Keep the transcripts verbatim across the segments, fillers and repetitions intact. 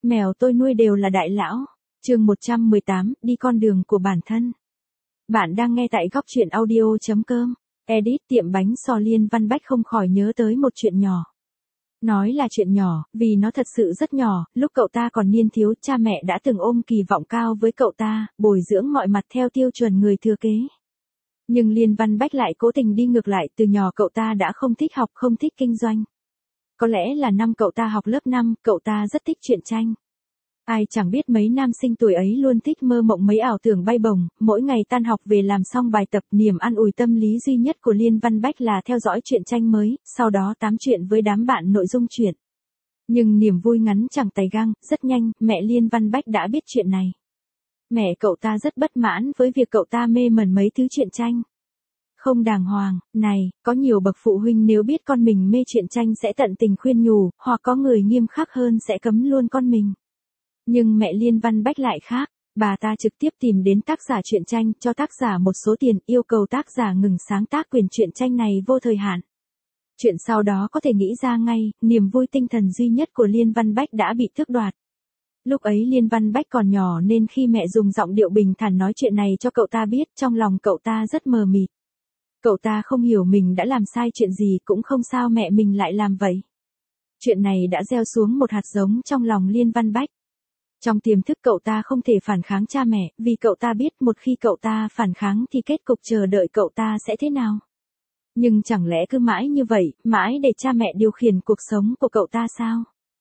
Mèo tôi nuôi đều là đại lão. Chương một trăm mười tám, đi con đường của bản thân. Bạn đang nghe tại góc truyện audio chấm com. Edit tiệm bánh xò Liên Văn Bách không khỏi nhớ tới một chuyện nhỏ. Nói là chuyện nhỏ, vì nó thật sự rất nhỏ, lúc cậu ta còn niên thiếu, cha mẹ đã từng ôm kỳ vọng cao với cậu ta, bồi dưỡng mọi mặt theo tiêu chuẩn người thừa kế. Nhưng Liên Văn Bách lại cố tình đi ngược lại, từ nhỏ cậu ta đã không thích học, không thích kinh doanh. Có lẽ là năm cậu ta học lớp năm, cậu ta rất thích truyện tranh. Ai chẳng biết mấy nam sinh tuổi ấy luôn thích mơ mộng mấy ảo tưởng bay bổng, mỗi ngày tan học về làm xong bài tập, niềm an ủi tâm lý duy nhất của Liên Văn Bách là theo dõi truyện tranh mới, sau đó tám chuyện với đám bạn nội dung truyện. Nhưng niềm vui ngắn chẳng tày gang, rất nhanh, mẹ Liên Văn Bách đã biết chuyện này. Mẹ cậu ta rất bất mãn với việc cậu ta mê mẩn mấy thứ truyện tranh. Không đàng hoàng, này, có nhiều bậc phụ huynh nếu biết con mình mê truyện tranh sẽ tận tình khuyên nhủ, hoặc có người nghiêm khắc hơn sẽ cấm luôn con mình. Nhưng mẹ Liên Văn Bách lại khác, bà ta trực tiếp tìm đến tác giả truyện tranh, cho tác giả một số tiền, yêu cầu tác giả ngừng sáng tác quyền truyện tranh này vô thời hạn. Chuyện sau đó có thể nghĩ ra ngay, niềm vui tinh thần duy nhất của Liên Văn Bách đã bị tước đoạt. Lúc ấy Liên Văn Bách còn nhỏ nên khi mẹ dùng giọng điệu bình thản nói chuyện này cho cậu ta biết, trong lòng cậu ta rất mờ mịt. Cậu ta không hiểu mình đã làm sai chuyện gì, cũng không sao mẹ mình lại làm vậy. Chuyện này đã gieo xuống một hạt giống trong lòng Liên Văn Bách. Trong tiềm thức cậu ta không thể phản kháng cha mẹ, vì cậu ta biết một khi cậu ta phản kháng thì kết cục chờ đợi cậu ta sẽ thế nào. Nhưng chẳng lẽ cứ mãi như vậy, mãi để cha mẹ điều khiển cuộc sống của cậu ta sao?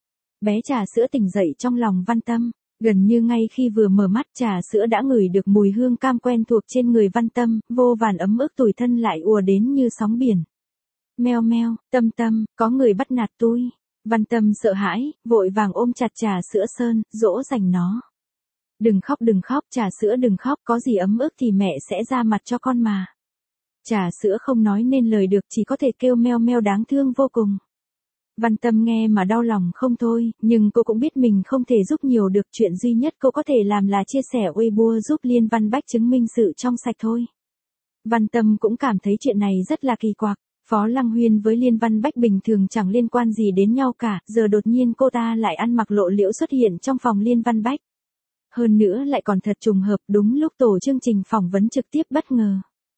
Bé trà sữa tỉnh dậy trong lòng Văn Tâm, gần như ngay khi vừa mở mắt trà sữa đã ngửi được mùi hương cam quen thuộc trên người Văn Tâm, vô vàn ấm ức tủi thân lại ùa đến như sóng biển. Meo meo, Tâm Tâm, có người bắt nạt tôi. Văn Tâm sợ hãi, vội vàng ôm chặt trà sữa Sơn, dỗ dành nó. Đừng khóc đừng khóc, trà sữa đừng khóc, có gì ấm ức thì mẹ sẽ ra mặt cho con mà. Trà sữa không nói nên lời được, chỉ có thể kêu meo meo đáng thương vô cùng. Văn Tâm nghe mà đau lòng không thôi, nhưng cô cũng biết mình không thể giúp nhiều được, chuyện duy nhất cô có thể làm là chia sẻ Weibo giúp Liên Văn Bách chứng minh sự trong sạch thôi. Văn Tâm cũng cảm thấy chuyện này rất là kỳ quặc. Phó Lăng Huyên với Liên Văn Bách bình thường chẳng liên quan gì đến nhau cả, giờ đột nhiên cô ta lại ăn mặc lộ liễu xuất hiện trong phòng Liên Văn Bách. Hơn nữa lại còn thật trùng hợp, đúng lúc tổ chương trình phỏng vấn trực tiếp bất ngờ.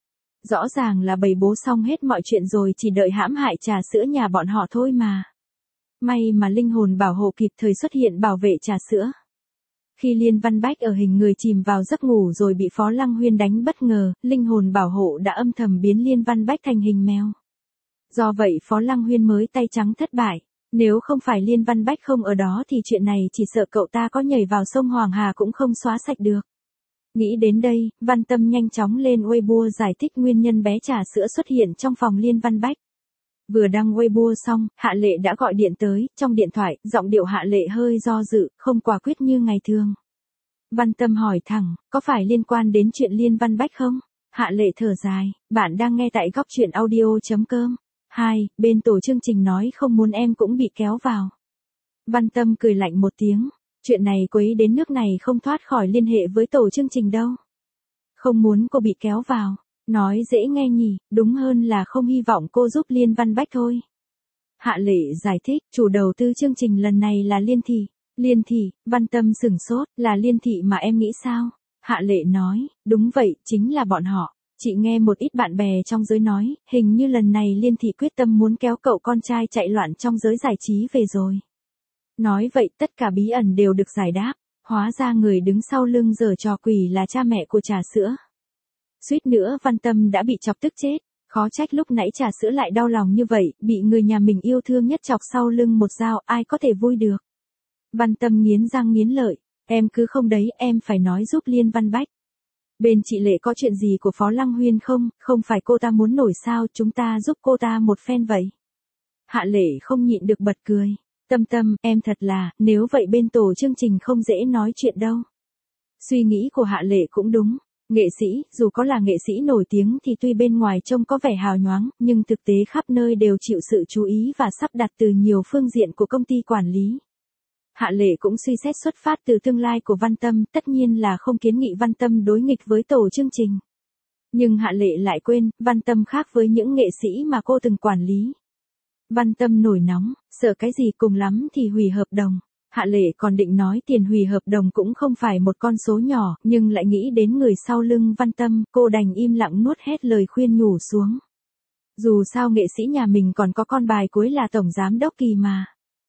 Rõ ràng là bày bố xong hết mọi chuyện rồi, chỉ đợi hãm hại trà sữa nhà bọn họ thôi mà. May mà linh hồn bảo hộ kịp thời xuất hiện bảo vệ trà sữa. Khi Liên Văn Bách ở hình người chìm vào giấc ngủ rồi bị Phó Lăng Huyên đánh bất ngờ, linh hồn bảo hộ đã âm thầm biến Liên Văn Bách thành hình mèo. Do vậy Phó Lăng Huyên mới tay trắng thất bại, nếu không phải Liên Văn Bách không ở đó thì chuyện này chỉ sợ cậu ta có nhảy vào sông Hoàng Hà cũng không xóa sạch được. Nghĩ đến đây, Văn Tâm nhanh chóng lên Weibo giải thích nguyên nhân bé trà sữa xuất hiện trong phòng Liên Văn Bách. Vừa đăng Weibo xong, Hạ Lệ đã gọi điện tới, trong điện thoại, giọng điệu Hạ Lệ hơi do dự, không quả quyết như ngày thường. Văn Tâm hỏi thẳng, có phải liên quan đến chuyện Liên Văn Bách không? Hạ Lệ thở dài, bạn đang nghe tại góc truyện audio chấm com. Hai, bên tổ chương trình nói không muốn em cũng bị kéo vào. Văn Tâm cười lạnh một tiếng, chuyện này cô ấy đến nước này không thoát khỏi liên hệ với tổ chương trình đâu. Không muốn cô bị kéo vào, nói dễ nghe nhỉ, đúng hơn là không hy vọng cô giúp Liên Văn Bách thôi. Hạ Lệ giải thích, chủ đầu tư chương trình lần này là Liên Thị. Liên Thị, Văn Tâm sửng sốt, là Liên Thị mà em nghĩ sao? Hạ Lệ nói, đúng vậy, chính là bọn họ. Chị nghe một ít bạn bè trong giới nói, hình như lần này Liên Thị quyết tâm muốn kéo cậu con trai chạy loạn trong giới giải trí về rồi. Nói vậy tất cả bí ẩn đều được giải đáp, hóa ra người đứng sau lưng giở trò quỷ là cha mẹ của trà sữa. Suýt nữa Văn Tâm đã bị chọc tức chết, khó trách lúc nãy trà sữa lại đau lòng như vậy, bị người nhà mình yêu thương nhất chọc sau lưng một dao, ai có thể vui được. Văn Tâm nghiến răng nghiến lợi, em cứ không đấy, em phải nói giúp Liên Văn Bách. Bên chị Lệ có chuyện gì của Phó Lăng Huyên không, không phải cô ta muốn nổi sao, chúng ta giúp cô ta một phen vậy. Hạ Lệ không nhịn được bật cười, Tâm Tâm, em thật là, nếu vậy bên tổ chương trình không dễ nói chuyện đâu. Suy nghĩ của Hạ Lệ cũng đúng, nghệ sĩ, dù có là nghệ sĩ nổi tiếng thì tuy bên ngoài trông có vẻ hào nhoáng, nhưng thực tế khắp nơi đều chịu sự chú ý và sắp đặt từ nhiều phương diện của công ty quản lý. Hạ Lệ cũng suy xét xuất phát từ tương lai của Văn Tâm, tất nhiên là không kiến nghị Văn Tâm đối nghịch với tổ chương trình. Nhưng Hạ Lệ lại quên, Văn Tâm khác với những nghệ sĩ mà cô từng quản lý. Văn Tâm nổi nóng, sợ cái gì cùng lắm thì hủy hợp đồng. Hạ Lệ còn định nói tiền hủy hợp đồng cũng không phải một con số nhỏ, nhưng lại nghĩ đến người sau lưng Văn Tâm, cô đành im lặng nuốt hết lời khuyên nhủ xuống. Dù sao nghệ sĩ nhà mình còn có con bài cuối là tổng giám đốc Kỳ mà.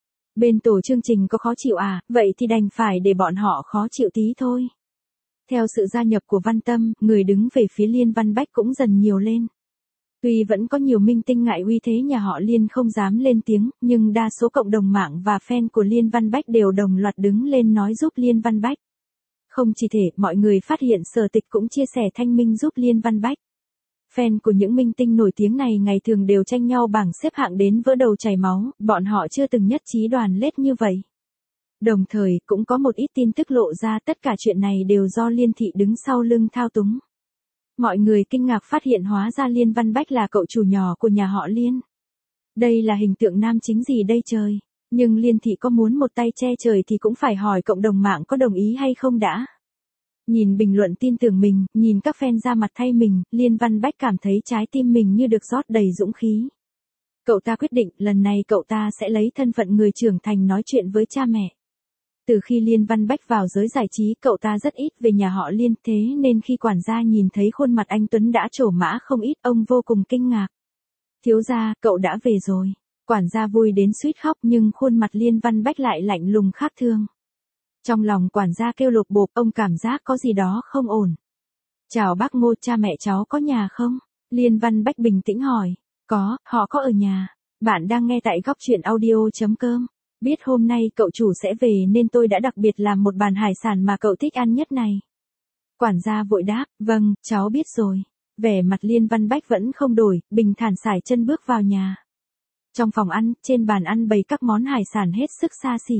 Bên tổ chương trình có khó chịu à, vậy thì đành phải để bọn họ khó chịu tí thôi. Theo sự gia nhập của Văn Tâm, người đứng về phía Liên Văn Bách cũng dần nhiều lên. Tuy vẫn có nhiều minh tinh ngại uy thế nhà họ Liên không dám lên tiếng, nhưng đa số cộng đồng mạng và fan của Liên Văn Bách đều đồng loạt đứng lên nói giúp Liên Văn Bách. Không chỉ thế, mọi người phát hiện Sở Tịch cũng chia sẻ thanh minh giúp Liên Văn Bách. Fan của những minh tinh nổi tiếng này ngày thường đều tranh nhau bảng xếp hạng đến vỡ đầu chảy máu, bọn họ chưa từng nhất trí đoàn lết như vậy. Đồng thời, cũng có một ít tin tức lộ ra tất cả chuyện này đều do Liên Thị đứng sau lưng thao túng. Mọi người kinh ngạc phát hiện hóa ra Liên Văn Bách là cậu chủ nhỏ của nhà họ Liên. Đây là hình tượng nam chính gì đây trời? Nhưng Liên Thị có muốn một tay che trời thì cũng phải hỏi cộng đồng mạng có đồng ý hay không đã. Nhìn bình luận tin tưởng mình, nhìn các fan ra mặt thay mình, Liên Văn Bách cảm thấy trái tim mình như được rót đầy dũng khí. Cậu ta quyết định, lần này cậu ta sẽ lấy thân phận người trưởng thành nói chuyện với cha mẹ. Từ khi Liên Văn Bách vào giới giải trí, cậu ta rất ít về nhà họ Liên, thế nên khi quản gia nhìn thấy khuôn mặt anh Tuấn đã trổ mã không ít, ông vô cùng kinh ngạc. Thiếu gia, cậu đã về rồi. Quản gia vui đến suýt khóc nhưng khuôn mặt Liên Văn Bách lại lạnh lùng khác thường. Trong lòng quản gia kêu lột bột, ông cảm giác có gì đó không ổn. Chào bác Ngô, cha mẹ cháu có nhà không? Liên Văn Bách bình tĩnh hỏi. Có, họ có ở nhà. Bạn đang nghe tại góc truyện audio chấm com. Biết hôm nay cậu chủ sẽ về nên tôi đã đặc biệt làm một bàn hải sản mà cậu thích ăn nhất này. Quản gia vội đáp, vâng, cháu biết rồi. Vẻ mặt Liên Văn Bách vẫn không đổi, bình thản sải chân bước vào nhà. Trong phòng ăn, trên bàn ăn bày các món hải sản hết sức xa xỉ.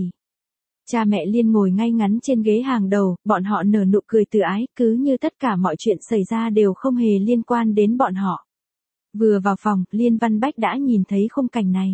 Cha mẹ Liên ngồi ngay ngắn trên ghế hàng đầu, bọn họ nở nụ cười từ ái, cứ như tất cả mọi chuyện xảy ra đều không hề liên quan đến bọn họ. Vừa vào phòng, Liên Văn Bách đã nhìn thấy khung cảnh này.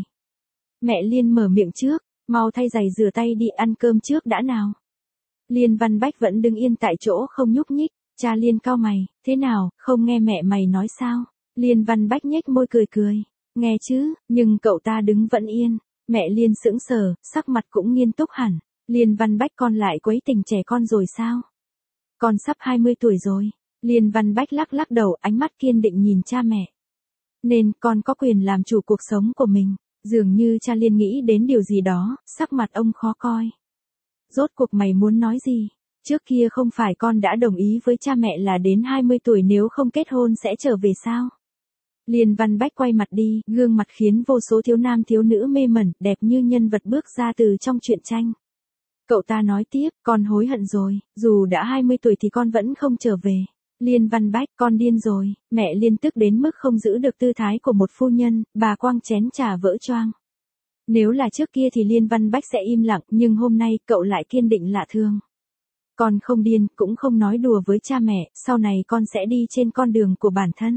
Mẹ Liên mở miệng trước, mau thay giày rửa tay đi, ăn cơm trước đã nào. Liên Văn Bách vẫn đứng yên tại chỗ không nhúc nhích, cha Liên cau mày, thế nào, không nghe mẹ mày nói sao? Liên Văn Bách nhếch môi cười cười, nghe chứ, nhưng cậu ta đứng vẫn yên. Mẹ Liên sững sờ, sắc mặt cũng nghiêm túc hẳn. Liên Văn Bách, con lại quấy tình trẻ con rồi sao? Con sắp hai mươi tuổi rồi. Liên Văn Bách lắc lắc đầu, ánh mắt kiên định nhìn cha mẹ. Nên con có quyền làm chủ cuộc sống của mình. Dường như cha Liên nghĩ đến điều gì đó, sắc mặt ông khó coi. Rốt cuộc mày muốn nói gì? Trước kia không phải con đã đồng ý với cha mẹ là đến hai mươi tuổi nếu không kết hôn sẽ trở về sao? Liên Văn Bách quay mặt đi, gương mặt khiến vô số thiếu nam thiếu nữ mê mẩn, đẹp như nhân vật bước ra từ trong truyện tranh. Cậu ta nói tiếp, con hối hận rồi, dù đã hai mươi tuổi thì con vẫn không trở về. Liên Văn Bách, con điên rồi. Mẹ Liên tức đến mức không giữ được tư thái của một phu nhân, bà quăng chén trà vỡ choang. Nếu là trước kia thì Liên Văn Bách sẽ im lặng, nhưng hôm nay cậu lại kiên định lạ thường. Con không điên, cũng không nói đùa với cha mẹ, sau này con sẽ đi trên con đường của bản thân.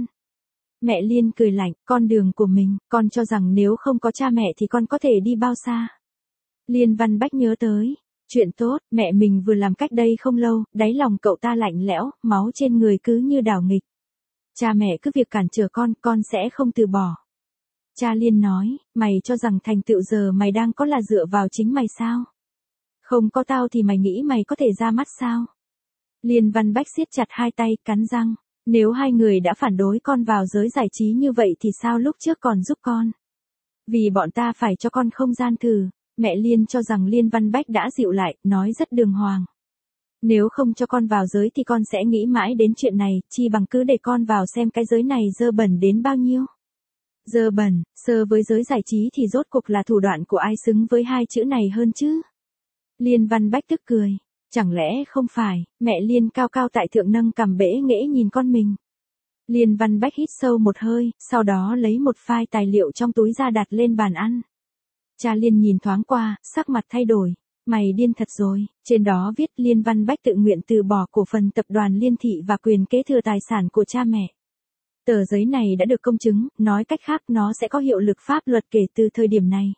Mẹ Liên cười lạnh, con đường của mình, con cho rằng nếu không có cha mẹ thì con có thể đi bao xa. Liên Văn Bách nhớ tới. Chuyện tốt, mẹ mình vừa làm cách đây không lâu, đáy lòng cậu ta lạnh lẽo, máu trên người cứ như đảo nghịch. Cha mẹ cứ việc cản trở con, con sẽ không từ bỏ. Cha Liên nói, mày cho rằng thành tựu giờ mày đang có là dựa vào chính mày sao? Không có tao thì mày nghĩ mày có thể ra mắt sao? Liên Văn Bách siết chặt hai tay, cắn răng. Nếu hai người đã phản đối con vào giới giải trí như vậy thì sao lúc trước còn giúp con? Vì bọn ta phải cho con không gian thử. Mẹ Liên cho rằng Liên Văn Bách đã dịu lại, nói rất đường hoàng. Nếu không cho con vào giới thì con sẽ nghĩ mãi đến chuyện này, chi bằng cứ để con vào xem cái giới này dơ bẩn đến bao nhiêu. Dơ bẩn, sơ với giới giải trí thì rốt cuộc là thủ đoạn của ai xứng với hai chữ này hơn chứ? Liên Văn Bách tức cười. Chẳng lẽ không phải, mẹ Liên cao cao tại thượng nâng cằm bẽ nghễ nhìn con mình. Liên Văn Bách hít sâu một hơi, sau đó lấy một file tài liệu trong túi ra đặt lên bàn ăn. Cha Liên nhìn thoáng qua, sắc mặt thay đổi. Mày điên thật rồi, trên đó viết Liên Văn Bách tự nguyện từ bỏ cổ phần tập đoàn Liên Thị và quyền kế thừa tài sản của cha mẹ. Tờ giấy này đã được công chứng, nói cách khác nó sẽ có hiệu lực pháp luật kể từ thời điểm này.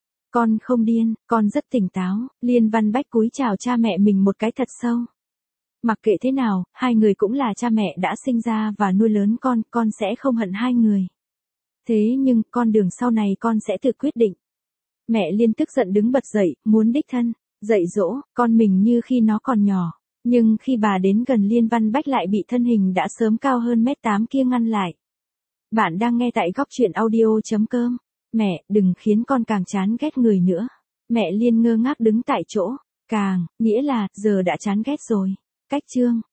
Con không điên, con rất tỉnh táo. Liên Văn Bách cúi chào cha mẹ mình một cái thật sâu. Mặc kệ thế nào, hai người cũng là cha mẹ đã sinh ra và nuôi lớn con, con sẽ không hận hai người. Thế nhưng, con đường sau này con sẽ tự quyết định. Mẹ Liên tức giận đứng bật dậy, muốn đích thân, dạy dỗ con mình như khi nó còn nhỏ. Nhưng khi bà đến gần Liên Văn Bách lại bị thân hình đã sớm cao hơn mét tám kia ngăn lại. Bạn đang nghe tại góc truyện audio.com. Mẹ, đừng khiến con càng chán ghét người nữa. Mẹ Liên ngơ ngác đứng tại chỗ. Càng, nghĩa là, giờ đã chán ghét rồi. Cách chương.